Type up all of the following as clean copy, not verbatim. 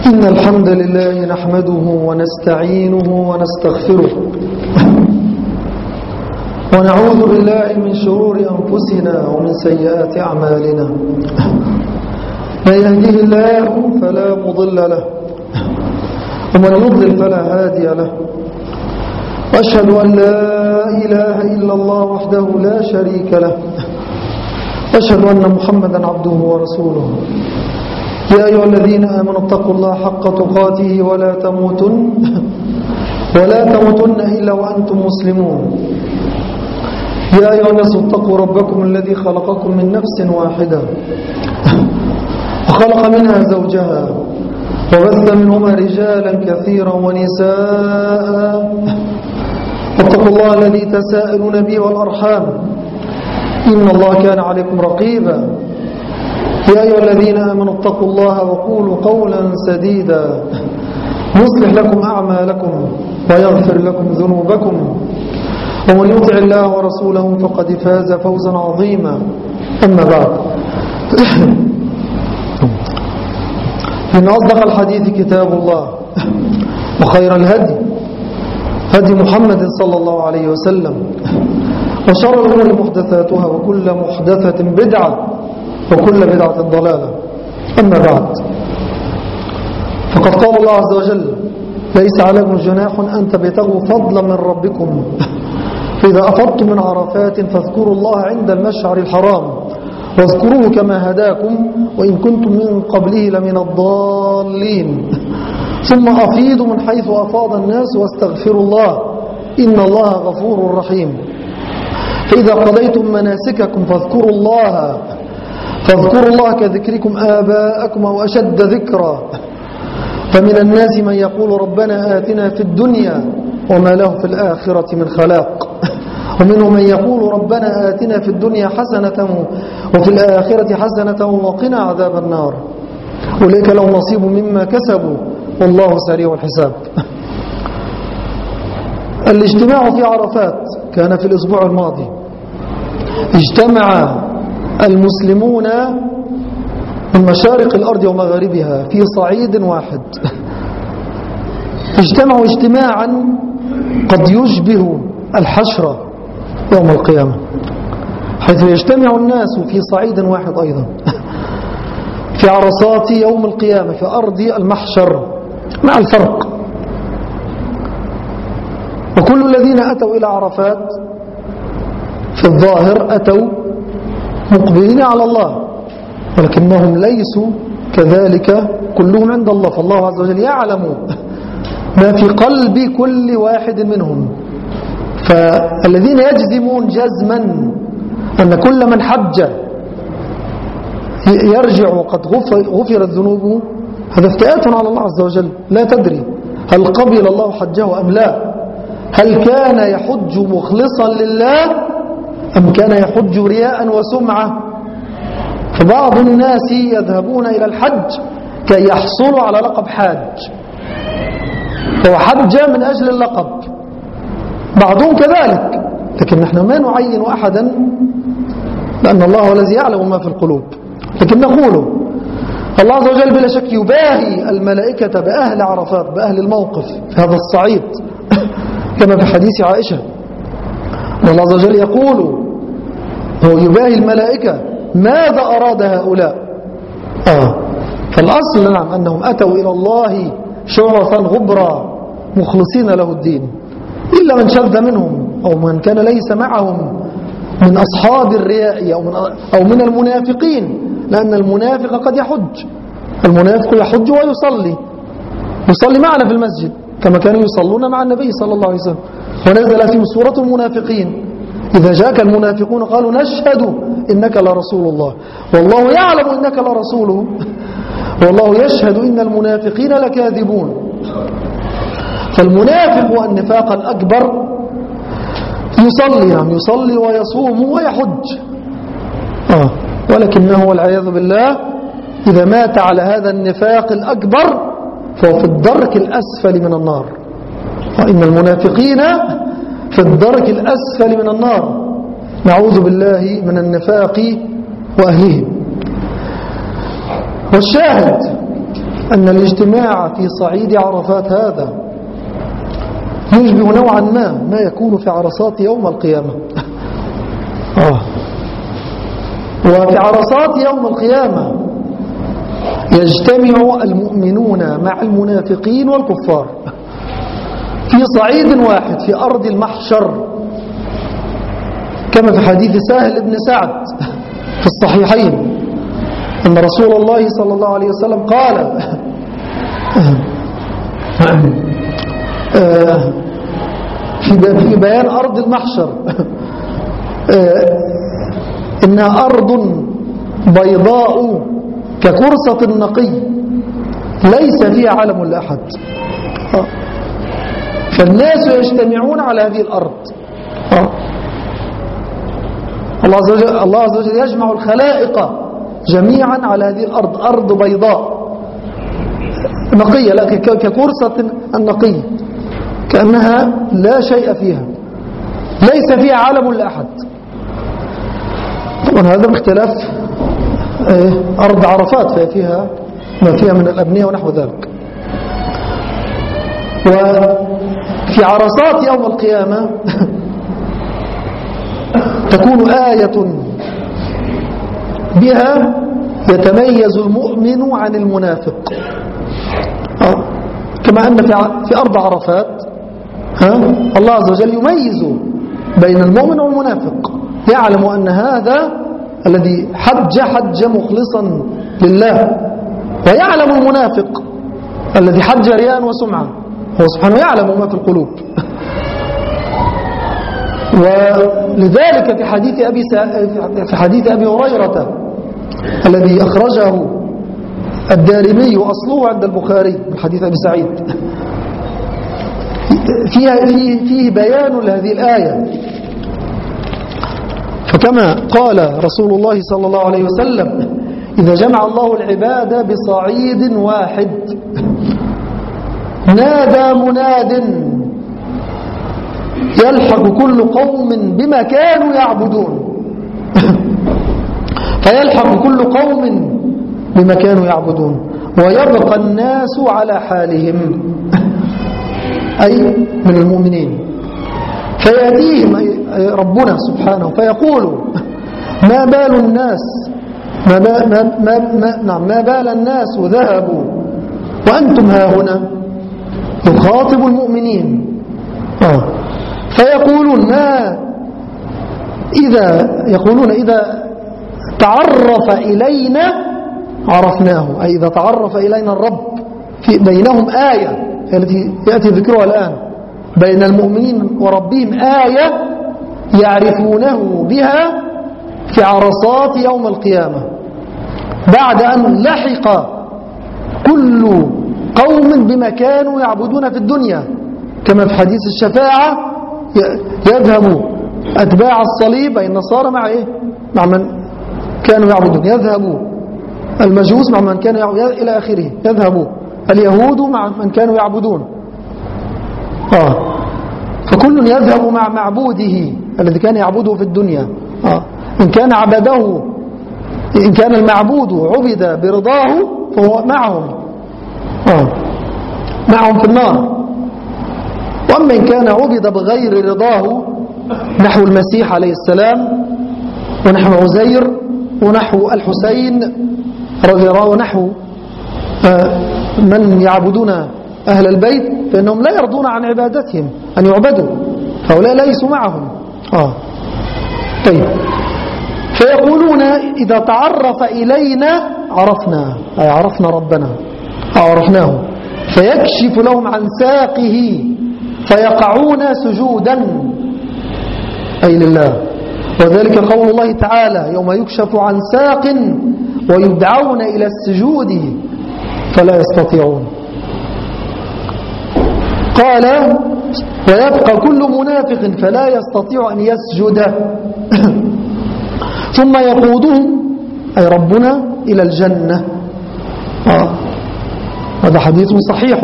إن الحمد لله نحمده ونستعينه ونستغفره ونعوذ بالله من شرور أنفسنا ومن سيئات أعمالنا. من يهده الله فلا مضل له ومن يضلل فلا هادي له، وأشهد أن لا إله إلا الله وحده لا شريك له، وأشهد أن محمدا عبده ورسوله. يا أيها الذين آمنوا اتقوا الله حق تقاته ولا تموتن إلا وأنتم مسلمون. يا أيها الناس اتقوا ربكم الذي خلقكم من نفس واحدة وخلق منها زوجها وبث منهما رجالا كثيرا ونساء، واتقوا الله الذي تساءلون به والأرحام إن الله كان عليكم رقيبا. يا أيها الذين آمنوا اتقوا الله وقولوا قولا سديدا يصلح لكم أعمالكم ويغفر لكم ذنوبكم، ومن يطع الله ورسوله فقد فاز فوزا عظيما. أما بعد، إن أصدق الحديث كتاب الله، وخير الهدي هدي محمد صلى الله عليه وسلم، وشر الأمور محدثاتها، وكل محدثة بدعة، وكل بدعة ضلالة. أما بعد، فقد قال الله عز وجل: ليس عليكم جناح أن تبتغوا فضلا من ربكم فإذا أفضتم من عرفات فاذكروا الله عند المشعر الحرام واذكروه كما هداكم وإن كنتم من قبله لمن الضالين، ثم أفيضوا من حيث أفاض الناس واستغفروا الله إن الله غفور رحيم. فإذا قضيتم مناسككم فاذكروا الله كذكركم آباءكم أو أشد ذكرا. فمن الناس من يقول ربنا آتنا في الدنيا وما له في الآخرة من خلاق، ومنهم من يقول ربنا آتنا في الدنيا حسنة وفي الآخرة حسنة وقنا عذاب النار. أولئك لهم نصيب مما كسبوا والله سريع الحساب. الاجتماع في عرفات كان في الأسبوع الماضي. اجتمع المسلمون من مشارق الأرض ومغاربها في صعيد واحد. اجتمعوا اجتماعا قد يشبه الحشرة يوم القيامة، حيث يجتمع الناس في صعيد واحد أيضا في عرصات يوم القيامة في أرض المحشر، مع الفرق. وكل الذين أتوا إلى عرفات في الظاهر أتوا مقبلين على الله، ولكنهم ليسوا كذلك كلهم عند الله، فالله عز وجل يعلم ما في قلب كل واحد منهم. فالذين يجزمون جزما أن كل من حج يرجع وقد غفرت ذنوبه، هذا افتئات على الله عز وجل. لا تدري هل قبل الله حجه أم لا، هل كان يحج مخلصا لله أم كان يحج رياء وسمعة. فبعض الناس يذهبون إلى الحج كي يحصلوا على لقب حاج، هو حج من أجل اللقب، بعضهم كذلك. لكن نحن ما نعين أحدا، لأن الله هو الذي يعلم ما في القلوب. لكن نقول الله عز وجل بلا شك يباهي الملائكة بأهل عرفات، بأهل الموقف في هذا الصعيد كما في حديث عائشة. والله عز وجل يقول هو يباهي الملائكة ماذا أراد هؤلاء. فالأصل نعم أنهم أتوا إلى الله شعثا غبرا مخلصين له الدين، إلا من شذ منهم أو من كان ليس معهم من أصحاب الرياء أو من المنافقين، لأن المنافق قد يحج، المنافق يحج ويصلي معنا في المسجد كما كانوا يصلون مع النبي صلى الله عليه وسلم. ونزل فيهم سورة المنافقين: إذا جاءك المنافقون قالوا نشهد إنك لرسول الله والله يعلم إنك لرسوله والله يشهد إن المنافقين لكاذبون. فالمنافق النفاق الأكبر يصلي ويصوم ويحج، ولكنه والعياذ بالله إذا مات على هذا النفاق الأكبر فهو في الدرك الأسفل من النار. وإن المنافقين في الدرك الأسفل من النار، نعوذ بالله من النفاق وأهله. والشاهد أن الاجتماع في صعيد عرفات هذا يشبه نوعا ما يكون في عرصات يوم القيامة. وفي عرصات يوم القيامة يجتمع المؤمنون مع المنافقين والكفار في صعيد واحد في أرض المحشر، كما في حديث سهل بن سعد في الصحيحين أن رسول الله صلى الله عليه وسلم قال في بيان أرض المحشر إنها أرض بيضاء ككرسة النقي ليس فيها علم لأحد، فالناس يجتمعون على هذه الأرض. الله عز وجل يجمع الخلائق جميعا على هذه الأرض، أرض بيضاء نقية ككرسة النقي كأنها لا شيء فيها ليس فيها علم لأحد. طبعا هذا باختلاف أرض عرفات فيها ما فيها من الأبنية ونحو ذلك. وفي عرصات يوم القيامة تكون آية بها يتميز المؤمن عن المنافق، كما أن في أرض عرفات الله عز وجل يميز بين المؤمن والمنافق، يعلم أن هذا الذي حج مخلصا لله، ويعلم المنافق الذي حج رياء وسمعة، هو سبحانه يعلم ما في القلوب. ولذلك في حديث أبي هريرة الذي أخرجه الدارمي وأصله عند البخاري من حديث أبي سعيد فيه بيان لهذه الآية. فكما قال رسول الله صلى الله عليه وسلم: إذا جمع الله العباد بصعيد واحد نادى مناد يلحق كل قوم بما كانوا يعبدون فيلحق كل قوم بما كانوا يعبدون ويبقى الناس على حالهم أي من المؤمنين، فيأتيهم ربنا سبحانه فيقول: ما بال الناس ما بال الناس ذهبوا وأنتم هاهنا، يخاطب المؤمنين فيقولون إذا تعرف إلينا عرفناه، أي إذا تعرف إلينا الرب. في بينهم آية التي يأتي ذكرها الآن بين المؤمنين وربهم، آية يعرفونه بها في عرصات يوم القيامة بعد أن لحق كل قوم بما كانوا يعبدون في الدنيا، كما في حديث الشفاعة يذهب أتباع الصليب أي النصارى مع من كانوا يعبدون، يذهب المجوس مع من كانوا يعبدون إلى آخره، يذهب اليهود مع من كانوا يعبدون، فكل يذهب مع معبوده الذي كان يعبده في الدنيا. إن كان المعبود عبد برضاه فهو معهم في النار، وأما إن كان عبد بغير رضاه نحو المسيح عليه السلام ونحو عزير ونحو الحسين رضي الله ونحو من يعبدون أهل البيت، فإنهم لا يرضون عن عبادتهم أن يعبدوا، فهؤلاء ليسوا معهم. طيب، فيقولون: إذا تعرف إلينا عرفنا، أي عرفنا ربنا عرفناه، فيكشف لهم عن ساقه فيقعون سجودا أي لله. وذلك قول الله تعالى: يوم يكشف عن ساق ويدعون إلى السجود فلا يستطيعون. قال: ويبقى كل منافق فلا يستطيع أن يسجد ثم يقودهم أي ربنا إلى الجنة. هذا حديث صحيح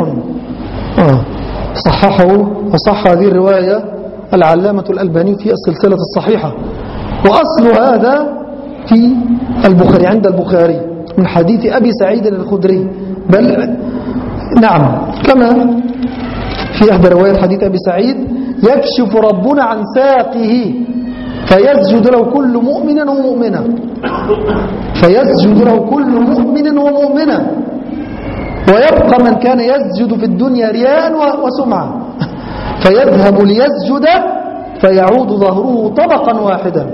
صححه وصح هذه الرواية العلامة الألباني في السلسلة الصحيحة، وأصل هذا في البخاري عند البخاري من حديث أبي سعيد الخدري بل نعم، كما في إحدى روايات حديث أبي سعيد: يكشف ربنا عن ساقه فيسجد له كل مؤمن ومؤمنة، فيسجد له كل مؤمن ومؤمنة، ويبقى من كان يسجد في الدنيا رياء وسمعة فيذهب ليسجد فيعود ظهره طبقا واحدا.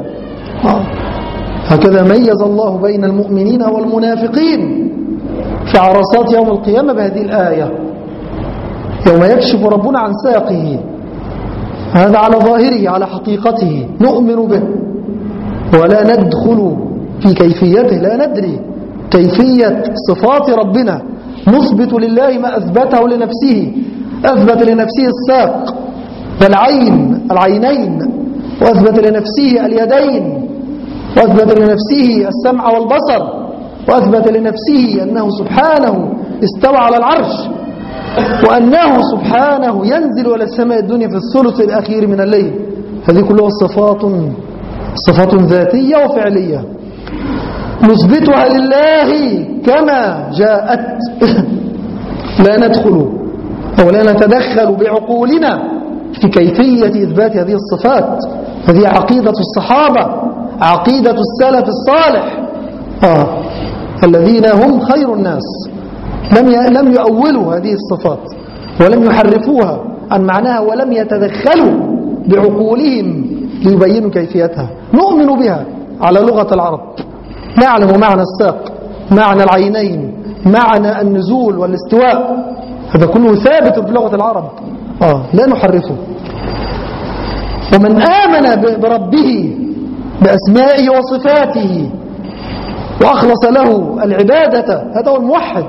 هكذا ميز الله بين المؤمنين والمنافقين في عرصات يوم القيامة بهذه الآية: يوم يكشف ربنا عن ساقه، هذا على ظاهره على حقيقته نؤمن به ولا ندخل في كيفيته، لا ندري كيفية صفات ربنا، نثبت لله ما أثبته لنفسه، أثبت لنفسه الساق العينين، وأثبت لنفسه اليدين، وأثبت لنفسه السمع والبصر، وأثبت لنفسه أنه سبحانه استوى على العرش، وأنه سبحانه ينزل إلى السماء الدنيا في الثلث الأخير من الليل. هذه كلها صفات ذاتية وفعلية نثبتها لله كما جاءت لا ندخل أو لا نتدخل بعقولنا في كيفية إثبات هذه الصفات. هذه عقيدة الصحابة، عقيدة السلف الصالح الذين هم خير الناس، لم يؤولوا هذه الصفات ولم يحرفوها عن معناها ولم يتدخلوا بعقولهم ليبينوا كيفيتها. نؤمن بها على لغة العرب، نعلم معنى الساق، معنى العينين، معنى النزول والاستواء، هذا كله ثابت في لغة العرب لا نحرفه. ومن آمن بربه بأسمائه وصفاته وأخلص له العبادة، هذا هو الموحد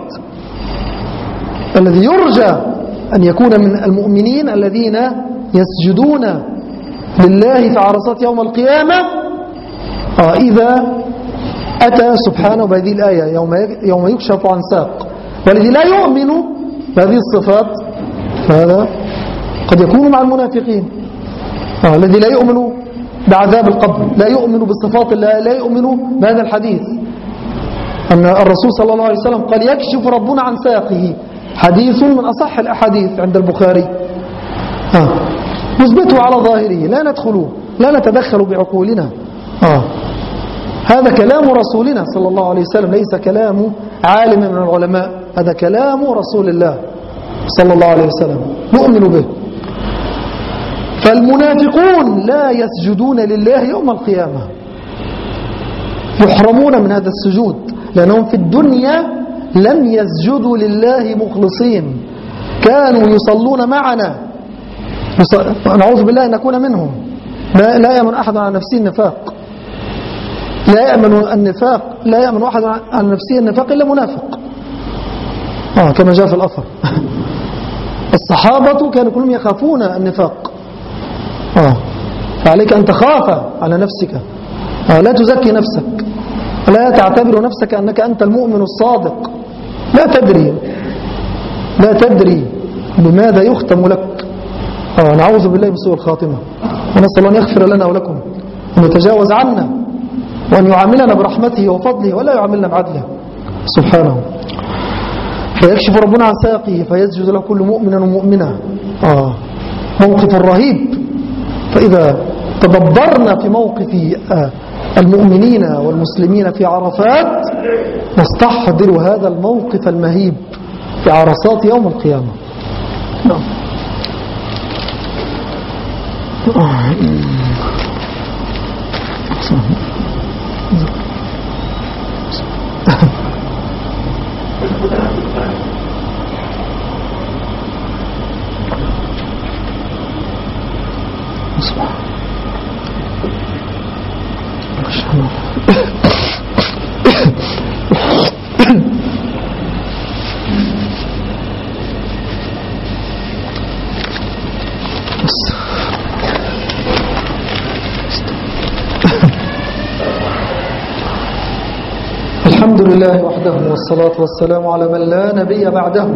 الذي يرجى أن يكون من المؤمنين الذين يسجدون لله في عرصات يوم القيامة إذا أتى سبحانه بهذه الآية: يوم يكشف عن ساق. والذي لا يؤمن بهذه الصفات هذا قد يكون مع المنافقين. الذي لا يؤمن بعذاب القبر، لا يؤمن بصفات الله، لا يؤمن بهذا الحديث أن الرسول صلى الله عليه وسلم قال: يكشف ربنا عن ساقه، حديث من أصح الأحاديث عند البخاري. نثبته على ظاهره، لا ندخل لا نتدخل بعقولنا. هذا كلام رسولنا صلى الله عليه وسلم، ليس كلام عالم من العلماء، هذا كلام رسول الله صلى الله عليه وسلم، نؤمن به. فالمنافقون لا يسجدون لله يوم القيامة، يحرمون من هذا السجود، لأنهم في الدنيا لم يسجدوا لله مخلصين، كانوا يصلون معنا، نعوذ بالله أن نكون منهم. لا يأمن أحد عن نفسه النفاق، لا يأمن أحد عن نفسه النفاق إلا منافق، كما جاء في الأثر. الصحابة كانوا كلهم يخافون النفاق، فعليك أن تخاف على نفسك، لا تزكي نفسك، لا تعتبر نفسك أنك أنت المؤمن الصادق، لا تدري بماذا يختم لك. نعوذ بالله من سوء الخاتمة، ونسأل الله أن يغفر لنا ولكم، وأن يتجاوز عنا، وأن يعاملنا برحمته وفضله ولا يعاملنا بعدله سبحانه. فيكشف ربنا عن ساقه فيسجد له كل مؤمن ومؤمنة. موقف رهيب. فإذا تدبرنا في موقف المؤمنين والمسلمين في عرفات نستحضر هذا الموقف المهيب في عرصات يوم القيامة. الحمد لله وحده، والصلاة والسلام على من لا نبي بعده.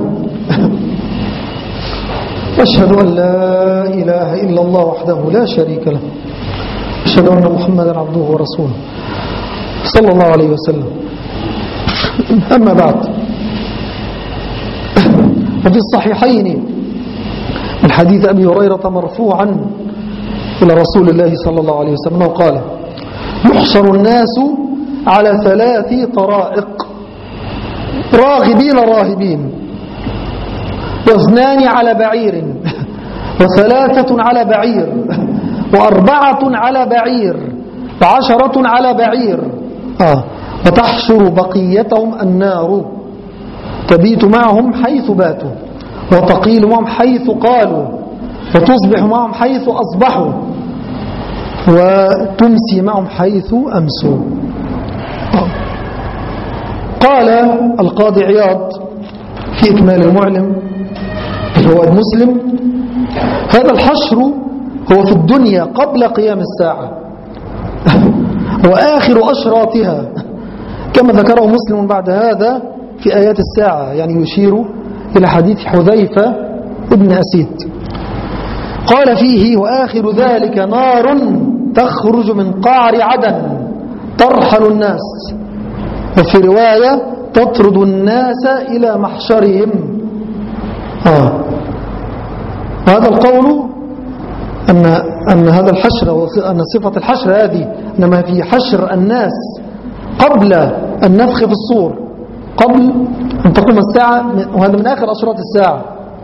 أشهد أن لا إله إلا الله وحده لا شريك له، أشهد أن محمدا عبده ورسوله صلى الله عليه وسلم. أما بعد، وفي الصحيحين من حديث أبي هريرة مرفوعا إلى رسول الله صلى الله عليه وسلم قال: يحشر الناس على 3 طرائق، راغبين راهبين، و2 على بعير، و3 على بعير، و4 على بعير، و10 على بعير، وتحشر بقيتهم النار، تبيت معهم حيث باتوا، وتقيل معهم حيث قالوا، وتصبح معهم حيث أصبحوا، وتمسي معهم حيث أمسوا. قال القاضي عياض في إكمال المعلم فوائد مسلم: هذا الحشر هو في الدنيا قبل قيام الساعة وآخر أشراطها، كما ذكره مسلم بعد هذا في آيات الساعة، يعني يشير إلى حديث حذيفة ابن أسيد. قال فيه: وآخر ذلك نار تخرج من قعر عدن ترحل الناس، وفي رواية تطرد الناس إلى محشرهم. هذا القول أن هذا الحشر، أن صفة الحشر هذه إنما في حشر الناس قبل النفخ في الصور، قبل أن تقوم الساعة، وهذا من آخر أشراط الساعة.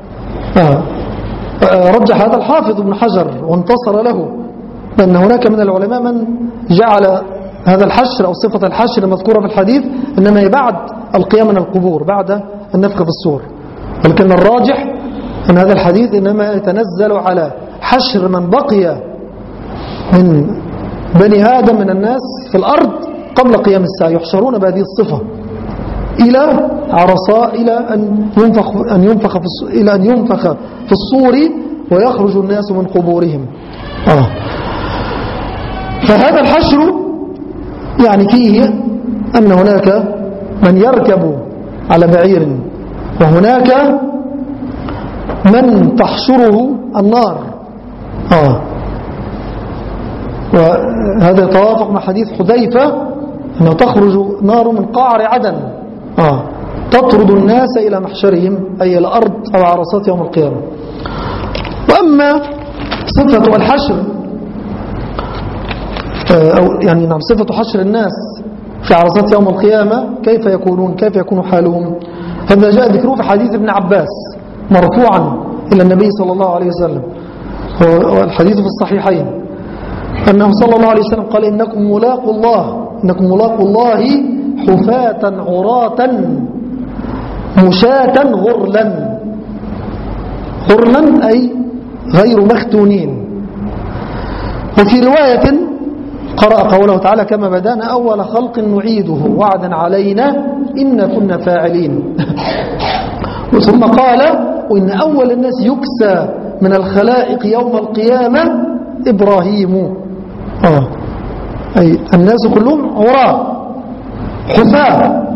رجح هذا الحافظ ابن حجر وانتصر له، لأن هناك من العلماء من جعل هذا الحشر أو صفة الحشر المذكورة في الحديث إنما بعد القيام من القبور، بعد النفخ في الصور، ولكن الراجح أن هذا الحديث إنما يتنزل على حشر من بقي من بني آدم من الناس في الأرض قبل قيام الساعة، يحشرون بهذه الصفة إلى عرصاء، إلى أن ينفخ في الصور ويخرج الناس من قبورهم. فهذا الحشر يعني فيه أن هناك من يركب على بعير، وهناك من تحشره النار. وهذا يتوافق مع حديث حذيفة أنه تخرج نار من قعر عدن تطرد الناس إلى محشرهم، أي إلى الأرض أو عرصات يوم القيامة. وأما صفة الحشر أو يعني نعم صفة حشر الناس في عرصات يوم القيامة، كيف يكون حالهم؟ هذا جاء ذكره في حديث ابن عباس مرفوعا إلى النبي صلى الله عليه وسلم، والحديث في الصحيحين، أنه صلى الله عليه وسلم قال: إنكم ملاقوا الله حفاة عراة مشاة غرلا. غرلا أي غير مختونين. وفي رواية قرأ قوله تعالى: كما بدأنا أول خلق نعيده وعدا علينا إن كنا فاعلين. ثم قال: وإن أول الناس يكسى من الخلائق يوم القيامة إبراهيم. أي الناس كلهم عراة حفاة،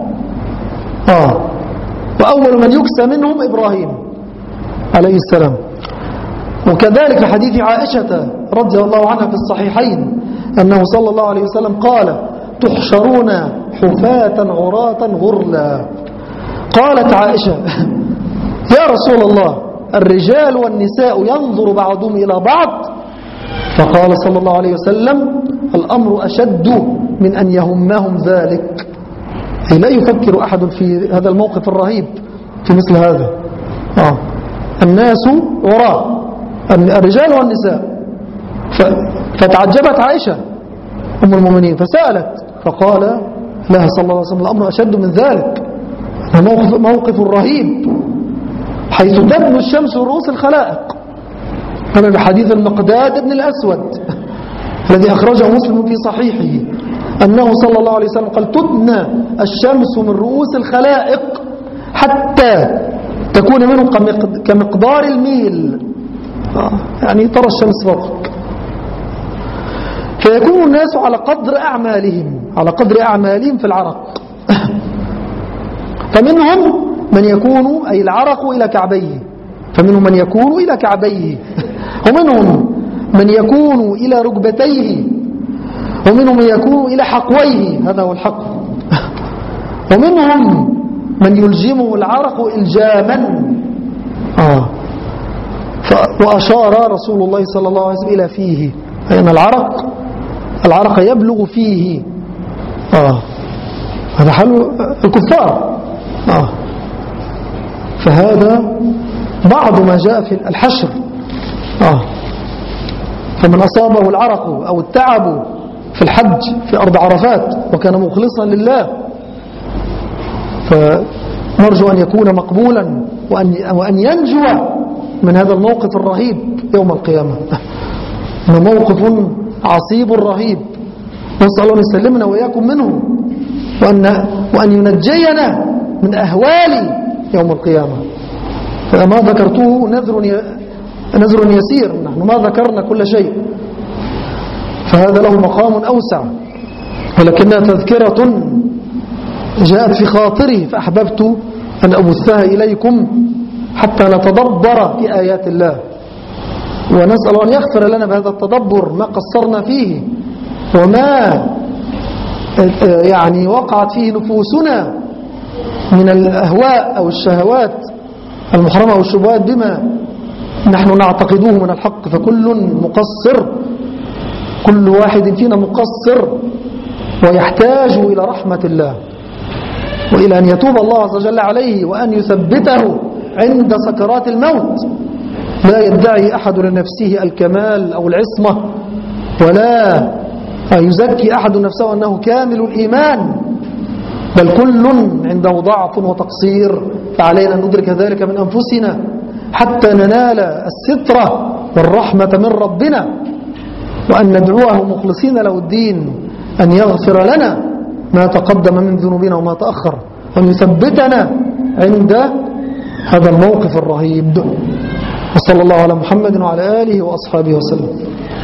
وأول من يكسى منهم إبراهيم عليه السلام. وكذلك حديث عائشة رضي الله عنها في الصحيحين أنه صلى الله عليه وسلم قال: تحشرون حفاة عراة غرلا. قالت عائشة: يا رسول الله، الرجال والنساء ينظر بعضهم إلى بعض؟ فقال صلى الله عليه وسلم: الأمر أشد من أن يهمهم ذلك. أي لا يفكر أحد في هذا الموقف الرهيب في مثل هذا. الناس وراء الرجال والنساء. فتعجبت عائشة أم المؤمنين فسألت، فقال لها صلى الله عليه وسلم: الأمر أشد من ذلك، موقف رهيب حيث تدنو الشمس رؤوس الخلائق. هذا بحديث المقداد بن الأسود الذي أخرجه مسلم في صحيحه أنه صلى الله عليه وسلم قال: تدنى الشمس من رؤوس الخلائق حتى تكون منهم كمقدار الميل، يعني ترى الشمس فوقك. فيكون الناس على قدر أعمالهم في العرق. فمنهم من يكون أي العرق إلى كعبيه، فمنهم من يكون إلى كعبيه، ومنهم من يكون إلى ركبتيه، ومنهم من يكون إلى حقويه، هذا هو الحق، ومنهم من يلجمه العرق إلجاما، وأشار رسول الله صلى الله عليه وسلم إلى فيه، أن العرق يبلغ فيه. هذا حال الكفار. فهذا بعض ما جاء في الحشر. فمن أصابه العرق أو التعب في الحج في أرض عرفات وكان مخلصا لله، فنرجو أن يكون مقبولا وأن ينجو من هذا الموقف الرهيب يوم القيامة. موقف عصيب رهيب، نسأل الله أن يسلمنا وإياكم منه، وأن ينجينا من أهوال يوم القيامة. فما ذكرته نذر يسير، نحن ما ذكرنا كل شيء، فهذا له مقام أوسع، ولكنها تذكرة جاءت في خاطري فأحببت أن أبثها إليكم حتى نتدبر في آيات الله، ونسأل أن يغفر لنا بهذا التدبر ما قصرنا فيه وما يعني وقعت فيه نفوسنا من الأهواء أو الشهوات المحرمة والشبهات بما نحن نعتقدوه من الحق. فكل مقصر، كل واحد فينا مقصر ويحتاج إلى رحمة الله وإلى أن يتوب الله عز وجل عليه وأن يثبته عند سكرات الموت. لا يدعي أحد لنفسه الكمال أو العصمة، ولا يزكي أحد نفسه أنه كامل الإيمان، بل كل عنده ضعف وتقصير، فعلينا أن ندرك ذلك من أنفسنا حتى ننال السترة والرحمة من ربنا، وأن ندعوه مخلصين له الدين أن يغفر لنا ما تقدم من ذنوبنا وما تأخر، وأن يثبتنا عند هذا الموقف الرهيب. وصلى الله على محمد وعلى آله وأصحابه وسلم.